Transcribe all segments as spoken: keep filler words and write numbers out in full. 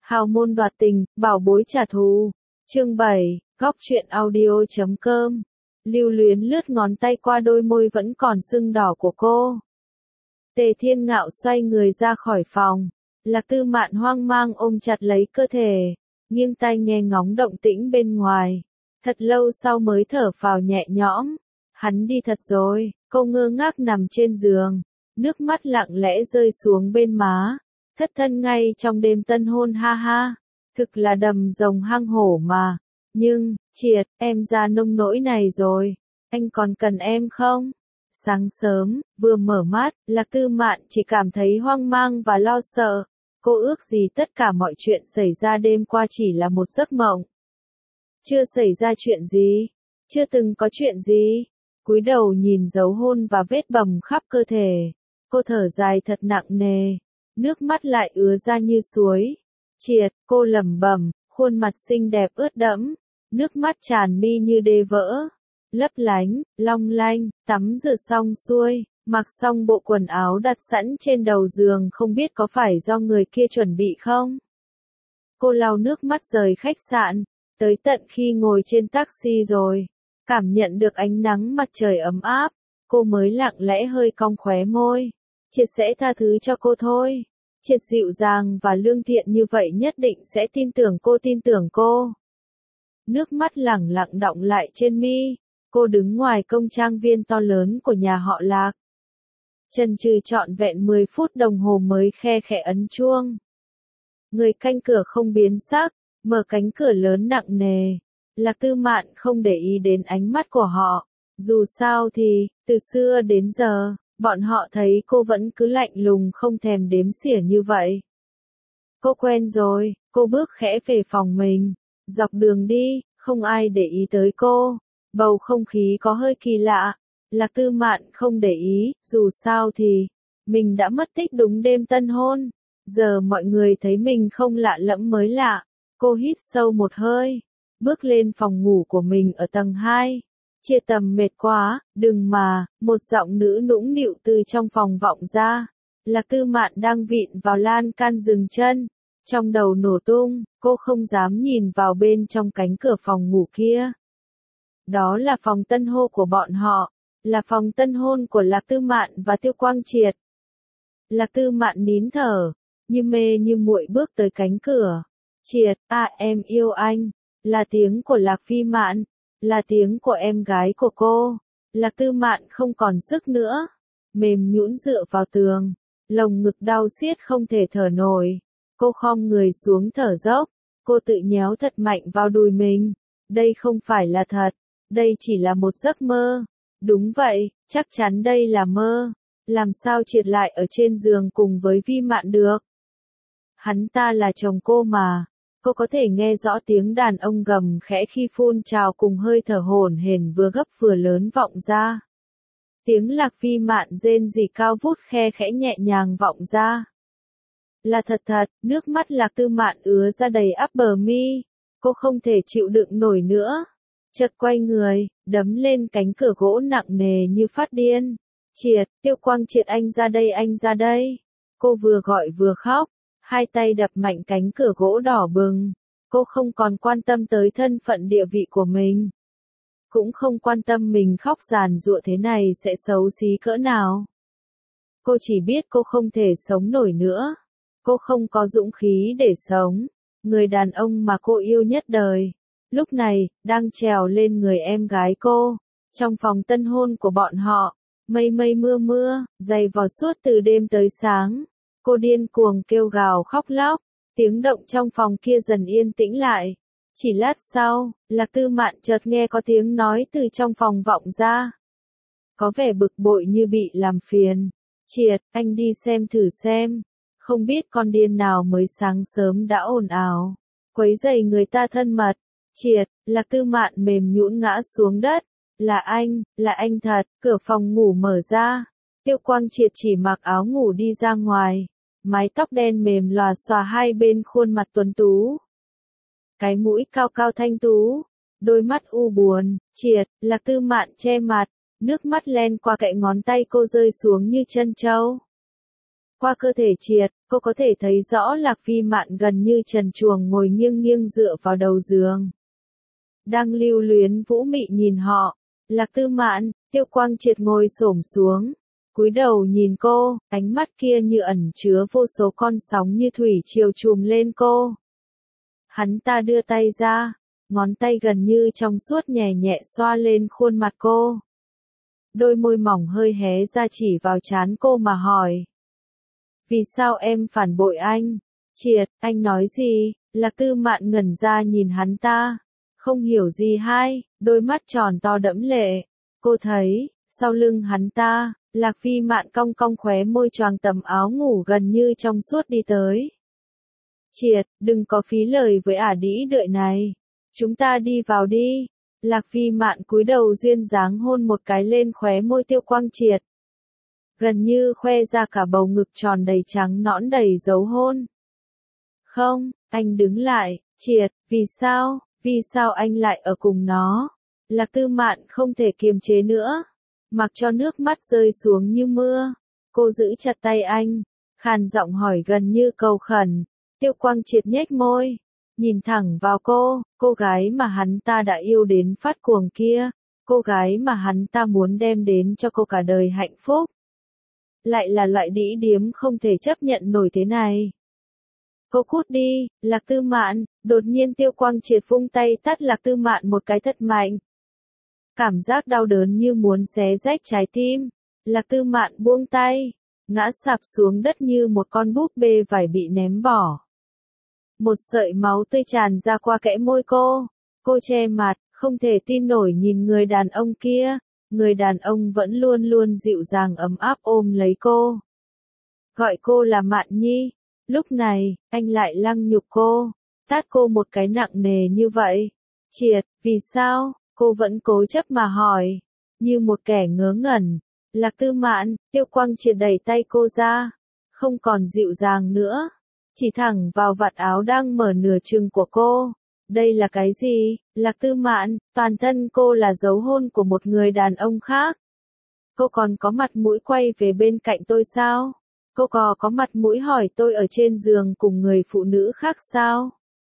Hào môn đoạt tình, bảo bối trả thù. Chương bảy, góc truyện audio chấm com. Lưu Luyến lướt ngón tay qua đôi môi vẫn còn sưng đỏ của cô. Tề Thiên Ngạo xoay người ra khỏi phòng. Lạc Tư Mạn hoang mang ôm chặt lấy cơ thể, nghiêng tai nghe ngóng động tĩnh bên ngoài. Thật lâu sau mới thở phào nhẹ nhõm. Hắn đi thật rồi, cô ngơ ngác nằm trên giường. Nước mắt lặng lẽ rơi xuống bên má. Thất thân ngay trong đêm tân hôn ha ha. Thực là đầm rồng hang hổ mà. Nhưng, Triệt, em ra nông nỗi này rồi. Anh còn cần em không? Sáng sớm, vừa mở mắt, Lạc Tư Mạn chỉ cảm thấy hoang mang và lo sợ. Cô ước gì tất cả mọi chuyện xảy ra đêm qua chỉ là một giấc mộng. Chưa xảy ra chuyện gì. Chưa từng có chuyện gì. Cúi đầu nhìn dấu hôn và vết bầm khắp cơ thể. Cô thở dài thật nặng nề. Nước mắt lại ứa ra như suối. Triệt, cô lẩm bẩm, khuôn mặt xinh đẹp ướt đẫm. Nước mắt tràn mi như đê vỡ. Lấp lánh, long lanh, tắm rửa xong xuôi, mặc xong bộ quần áo đặt sẵn trên đầu giường không biết có phải do người kia chuẩn bị không? Cô lau nước mắt rời khách sạn, tới tận khi ngồi trên taxi rồi, cảm nhận được ánh nắng mặt trời ấm áp, cô mới lặng lẽ hơi cong khóe môi. Triệt sẽ tha thứ cho cô thôi. Triệt dịu dàng và lương thiện như vậy nhất định sẽ tin tưởng cô tin tưởng cô. Nước mắt lẳng lặng đọng lại trên mi. Cô đứng ngoài công trang viên to lớn của nhà họ Lạc. Chần chừ trọn vẹn mười phút đồng hồ mới khe khẽ ấn chuông. Người canh cửa không biến sắc, mở cánh cửa lớn nặng nề. Lạc Tư Mạn không để ý đến ánh mắt của họ. Dù sao thì, từ xưa đến giờ, bọn họ thấy cô vẫn cứ lạnh lùng không thèm đếm xỉa như vậy. Cô quen rồi, cô bước khẽ về phòng mình. Dọc đường đi, không ai để ý tới cô. Bầu không khí có hơi kỳ lạ. Lạc Tư Mạn không để ý, dù sao thì, mình đã mất tích đúng đêm tân hôn. Giờ mọi người thấy mình không lạ lẫm mới lạ. Cô hít sâu một hơi, bước lên phòng ngủ của mình ở tầng hai. Chia tầm mệt quá, đừng mà, một giọng nữ nũng nịu từ trong phòng vọng ra. Lạc Tư Mạn đang vịn vào lan can dừng chân. Trong đầu nổ tung, cô không dám nhìn vào bên trong cánh cửa phòng ngủ kia. Đó là phòng tân hôn của bọn họ, là phòng tân hôn của Lạc Tư Mạn và Tiêu Quang Triệt. Lạc Tư Mạn nín thở, như mê như muội bước tới cánh cửa. Triệt, à em yêu anh, là tiếng của Lạc Phi Mạn, là tiếng của em gái của cô. Lạc Tư Mạn không còn sức nữa, mềm nhũn dựa vào tường, lồng ngực đau xiết không thể thở nổi. Cô khom người xuống thở dốc, cô tự nhéo thật mạnh vào đùi mình. Đây không phải là thật. Đây chỉ là một giấc mơ. Đúng vậy, chắc chắn đây là mơ. Làm sao Triệt lại ở trên giường cùng với Vi Mạn được? Hắn ta là chồng cô mà. Cô có thể nghe rõ tiếng đàn ông gầm khẽ khi phun trào cùng hơi thở hổn hển vừa gấp vừa lớn vọng ra. Tiếng Lạc Vi Mạn rên rỉ cao vút khe khẽ nhẹ nhàng vọng ra. Là thật thật, nước mắt Lạc Tư Mạn ứa ra đầy ắp bờ mi. Cô không thể chịu đựng nổi nữa. Chợt quay người, đấm lên cánh cửa gỗ nặng nề như phát điên. Triệt, Tiêu Quang Triệt anh ra đây anh ra đây. Cô vừa gọi vừa khóc, hai tay đập mạnh cánh cửa gỗ đỏ bừng. Cô không còn quan tâm tới thân phận địa vị của mình. Cũng không quan tâm mình khóc giàn giụa thế này sẽ xấu xí cỡ nào. Cô chỉ biết cô không thể sống nổi nữa. Cô không có dũng khí để sống. Người đàn ông mà cô yêu nhất đời, lúc này, đang trèo lên người em gái cô. Trong phòng tân hôn của bọn họ, mây mây mưa mưa, dày vò suốt từ đêm tới sáng. Cô điên cuồng kêu gào khóc lóc. Tiếng động trong phòng kia dần yên tĩnh lại. Chỉ lát sau, Lạc Tư Mạn chợt nghe có tiếng nói từ trong phòng vọng ra. Có vẻ bực bội như bị làm phiền. Triệt, anh đi xem thử xem. Không biết con điên nào mới sáng sớm đã ồn ào, quấy rầy người ta thân mật. Triệt, Lạc Tư Mạn mềm nhũn ngã xuống đất. Là anh, là anh thật. Cửa phòng ngủ mở ra. Tiêu Quang Triệt chỉ mặc áo ngủ đi ra ngoài. Mái tóc đen mềm lòa xòa hai bên khuôn mặt tuấn tú. Cái mũi cao cao thanh tú. Đôi mắt u buồn. Triệt, Lạc Tư Mạn che mặt. Nước mắt len qua cạnh ngón tay cô rơi xuống như chân trâu. Qua cơ thể Triệt, cô có thể thấy rõ Lạc Phi Mạn gần như trần truồng ngồi nghiêng nghiêng dựa vào đầu giường. Đang lưu luyến vũ mị nhìn họ, Lạc Tư Mạn, Tiêu Quang Triệt ngồi xổm xuống, cúi đầu nhìn cô, ánh mắt kia như ẩn chứa vô số con sóng như thủy triều trùm lên cô. Hắn ta đưa tay ra, ngón tay gần như trong suốt nhẹ nhẹ xoa lên khuôn mặt cô. Đôi môi mỏng hơi hé ra chỉ vào trán cô mà hỏi. Vì sao em phản bội anh? Triệt, anh nói gì? Lạc Tư Mạn ngẩn ra nhìn hắn ta. Không hiểu gì hay, đôi mắt tròn to đẫm lệ. Cô thấy, sau lưng hắn ta, Lạc Phi Mạn cong cong khóe môi choàng tầm áo ngủ gần như trong suốt đi tới. Triệt, đừng có phí lời với ả đĩ đợi này. Chúng ta đi vào đi. Lạc Phi Mạn cúi đầu duyên dáng hôn một cái lên khóe môi Tiêu Quang Triệt. Gần như khoe ra cả bầu ngực tròn đầy trắng nõn đầy dấu hôn. Không, anh đứng lại, Triệt, vì sao, vì sao anh lại ở cùng nó? Lạc Tư Mạn không thể kiềm chế nữa, mặc cho nước mắt rơi xuống như mưa. Cô giữ chặt tay anh, khàn giọng hỏi gần như cầu khẩn. Tiêu Quang Triệt nhếch môi, nhìn thẳng vào cô, cô gái mà hắn ta đã yêu đến phát cuồng kia, cô gái mà hắn ta muốn đem đến cho cô cả đời hạnh phúc. Lại là loại đĩ điếm không thể chấp nhận nổi thế này. Cô cút đi, Lạc Tư Mạn, đột nhiên Tiêu Quang Triệt vung tay tát Lạc Tư Mạn một cái thật mạnh. Cảm giác đau đớn như muốn xé rách trái tim, Lạc Tư Mạn buông tay, ngã sạp xuống đất như một con búp bê vải bị ném bỏ. Một sợi máu tươi tràn ra qua kẽ môi cô, cô che mặt, không thể tin nổi nhìn người đàn ông kia, người đàn ông vẫn luôn luôn dịu dàng ấm áp ôm lấy cô. Gọi cô là Mạn Nhi, lúc này, anh lại lăng nhục cô, tát cô một cái nặng nề như vậy. Triệt, vì sao, cô vẫn cố chấp mà hỏi, như một kẻ ngớ ngẩn. Lạc Tư Mạn, Tiêu Quang Triệt đẩy tay cô ra, không còn dịu dàng nữa, chỉ thẳng vào vạt áo đang mở nửa chừng của cô. Đây là cái gì? Lạc Tư Mạn, toàn thân cô là dấu hôn của một người đàn ông khác. Cô còn có mặt mũi quay về bên cạnh tôi sao? Cô còn có mặt mũi hỏi tôi ở trên giường cùng người phụ nữ khác sao?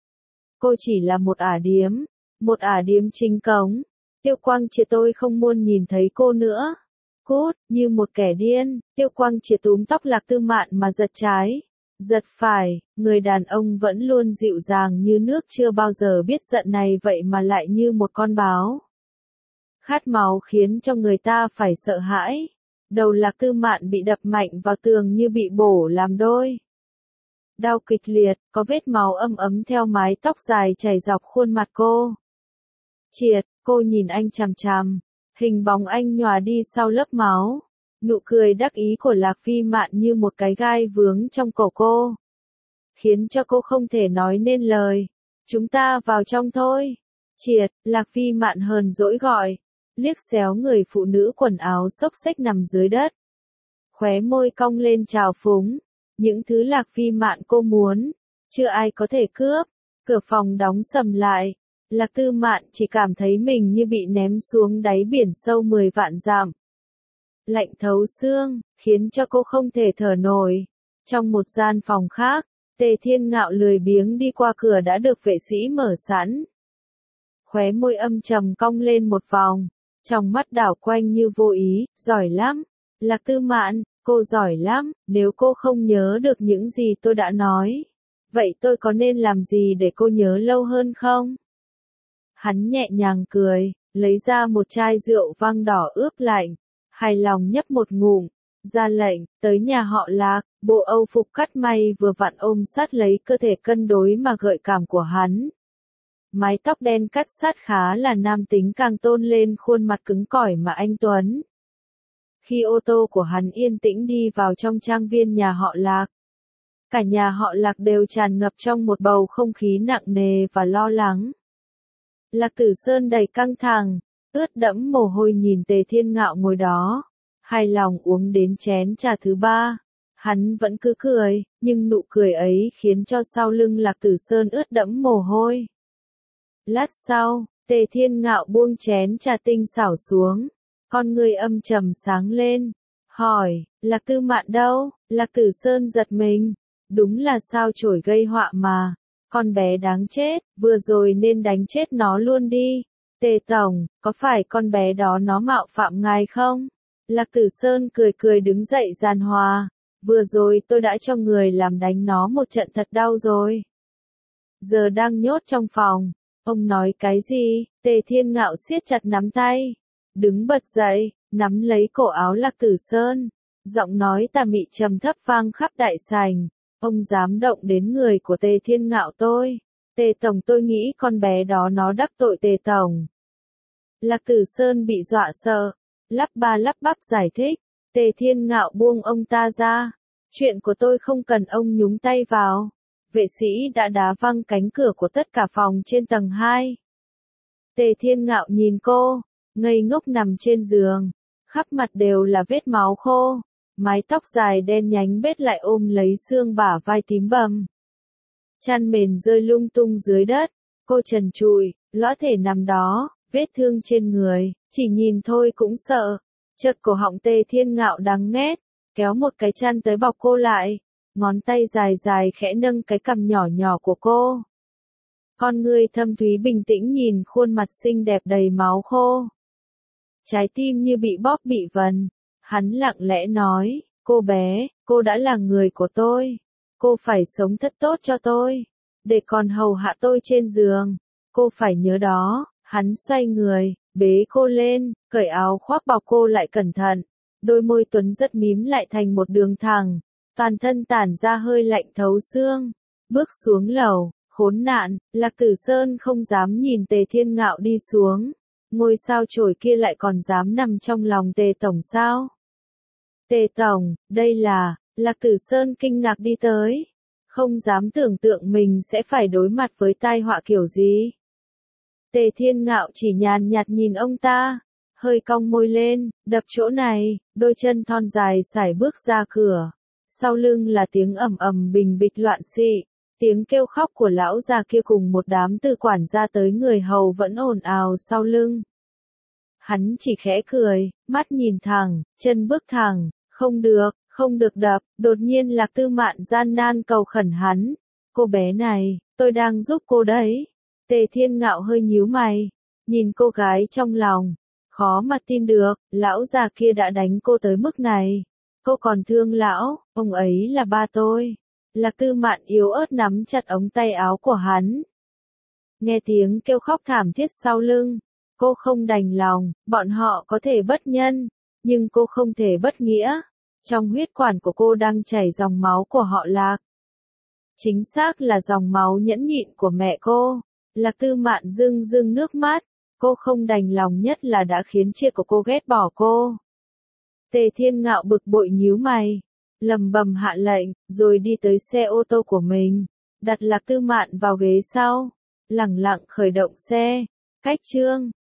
Cô chỉ là một ả điếm, một ả điếm chính cống. Tiêu Quang Triệt, tôi không muốn nhìn thấy cô nữa. Cút, như một kẻ điên, Tiêu Quang Triệt túm tóc Lạc Tư Mạn mà giật trái. Giật phải, người đàn ông vẫn luôn dịu dàng như nước chưa bao giờ biết giận này vậy mà lại như một con báo. Khát máu khiến cho người ta phải sợ hãi. Đầu Lạc Tư Mạn bị đập mạnh vào tường như bị bổ làm đôi. Đau kịch liệt, có vết máu âm ấm theo mái tóc dài chảy dọc khuôn mặt cô. Triệt, cô nhìn anh chằm chằm, hình bóng anh nhòa đi sau lớp máu. Nụ cười đắc ý của Lạc Phi Mạn như một cái gai vướng trong cổ cô, khiến cho cô không thể nói nên lời. Chúng ta vào trong thôi. Triệt, Lạc Phi Mạn hờn dỗi gọi, liếc xéo người phụ nữ quần áo xốc xếch nằm dưới đất. Khóe môi cong lên trào phúng, những thứ Lạc Phi Mạn cô muốn, chưa ai có thể cướp. Cửa phòng đóng sầm lại, Lạc Tư Mạn chỉ cảm thấy mình như bị ném xuống đáy biển sâu mười vạn dặm. Lạnh thấu xương, khiến cho cô không thể thở nổi. Trong một gian phòng khác, Tề Thiên Ngạo lười biếng đi qua cửa đã được vệ sĩ mở sẵn. Khóe môi âm trầm cong lên một vòng, trong mắt đảo quanh như vô ý, giỏi lắm. Lạc Tư Mạn, cô giỏi lắm, nếu cô không nhớ được những gì tôi đã nói, vậy tôi có nên làm gì để cô nhớ lâu hơn không? Hắn nhẹ nhàng cười, lấy ra một chai rượu vang đỏ ướp lạnh. Hài lòng nhấp một ngụm, ra lệnh, tới nhà họ Lạc, bộ âu phục cắt may vừa vặn ôm sát lấy cơ thể cân đối mà gợi cảm của hắn. Mái tóc đen cắt sát khá là nam tính càng tôn lên khuôn mặt cứng cỏi mà anh Tuấn. Khi ô tô của hắn yên tĩnh đi vào trong trang viên nhà họ Lạc, cả nhà họ Lạc đều tràn ngập trong một bầu không khí nặng nề và lo lắng. Lạc Tử Sơn đầy căng thẳng, ướt đẫm mồ hôi nhìn Tề Thiên Ngạo ngồi đó, hài lòng uống đến chén trà thứ ba. Hắn vẫn cứ cười, nhưng nụ cười ấy khiến cho sau lưng Lạc Tử Sơn ướt đẫm mồ hôi. Lát sau, Tề Thiên Ngạo buông chén trà tinh xảo xuống, con người âm trầm sáng lên. hỏi, Lạc Tư Mạn đâu? Lạc Tử Sơn giật mình. Đúng là sao chổi gây họa mà. Con bé đáng chết, vừa rồi nên đánh chết nó luôn đi. Tề Tổng, có phải con bé đó nó mạo phạm ngài không? Lạc Tử Sơn cười cười đứng dậy giàn hòa. Vừa rồi tôi đã cho người làm đánh nó một trận thật đau rồi. Giờ đang nhốt trong phòng. Ông nói cái gì? Tề Thiên Ngạo siết chặt nắm tay. Đứng bật dậy, nắm lấy cổ áo Lạc Tử Sơn. Giọng nói tà mị trầm thấp vang khắp đại sảnh. Ông dám động đến người của Tề Thiên Ngạo tôi. Tề Tổng, tôi nghĩ con bé đó nó đắc tội Tề Tổng. Lạc Tử Sơn bị dọa sợ. Lắp ba lắp bắp giải thích. Tề Thiên Ngạo buông ông ta ra. Chuyện của tôi không cần ông nhúng tay vào. Vệ sĩ đã đá văng cánh cửa của tất cả phòng trên tầng hai. Tề Thiên Ngạo nhìn cô, ngây ngốc nằm trên giường. Khắp mặt đều là vết máu khô. Mái tóc dài đen nhánh bết lại ôm lấy xương bả vai tím bầm. Chăn mền rơi lung tung dưới đất. Cô trần trụi, lõa thể nằm đó, vết thương trên người, chỉ nhìn thôi cũng sợ. Chợt cổ họng Tề Thiên Ngạo đắng nghét, kéo một cái chăn tới bọc cô lại. Ngón tay dài dài khẽ nâng cái cằm nhỏ nhỏ của cô. Con người thâm thúy bình tĩnh nhìn khuôn mặt xinh đẹp đầy máu khô. Trái tim như bị bóp bị vần. Hắn lặng lẽ nói, cô bé, cô đã là người của tôi. Cô phải sống thật tốt cho tôi. Để còn hầu hạ tôi trên giường. Cô phải nhớ đó. Hắn xoay người, bế cô lên, cởi áo khoác bọc cô lại cẩn thận. Đôi môi Tuấn rất mím lại thành một đường thẳng. Toàn thân tản ra hơi lạnh thấu xương. Bước xuống lầu, khốn nạn, Lạc Tử Sơn không dám nhìn Tề Thiên Ngạo đi xuống. Ngôi sao chổi kia lại còn dám nằm trong lòng Tề Tổng sao? Tề Tổng, đây là, Lạc Tử Sơn kinh ngạc đi tới. Không dám tưởng tượng mình sẽ phải đối mặt với tai họa kiểu gì. Tề Thiên Ngạo chỉ nhàn nhạt nhìn ông ta. Hơi cong môi lên, đập chỗ này, đôi chân thon dài sải bước ra cửa. Sau lưng là tiếng ầm ầm bình bịch loạn xị, tiếng kêu khóc của lão già kia cùng một đám từ quản gia tới người hầu vẫn ồn ào sau lưng. Hắn chỉ khẽ cười, mắt nhìn thẳng, chân bước thẳng, không được, không được đập, đột nhiên Lạc Tư Mạn gian nan cầu khẩn hắn. Cô bé này, tôi đang giúp cô đấy. Tề Thiên Ngạo hơi nhíu mày, nhìn cô gái trong lòng, khó mà tin được, lão già kia đã đánh cô tới mức này. Cô còn thương lão, ông ấy là ba tôi. Lạc Tư Mạn yếu ớt nắm chặt ống tay áo của hắn. Nghe tiếng kêu khóc thảm thiết sau lưng. Cô không đành lòng, bọn họ có thể bất nhân, nhưng cô không thể bất nghĩa. Trong huyết quản của cô đang chảy dòng máu của họ Lạc. Chính xác là dòng máu nhẫn nhịn của mẹ cô. Lạc Tư Mạn rưng rưng nước mắt. Cô không đành lòng nhất là đã khiến chia của cô ghét bỏ cô. Tề Thiên Ngạo bực bội nhíu mày, lầm bầm hạ lệnh, rồi đi tới xe ô tô của mình, đặt Lạc Tư Mạn vào ghế sau, lẳng lặng khởi động xe. Cách chương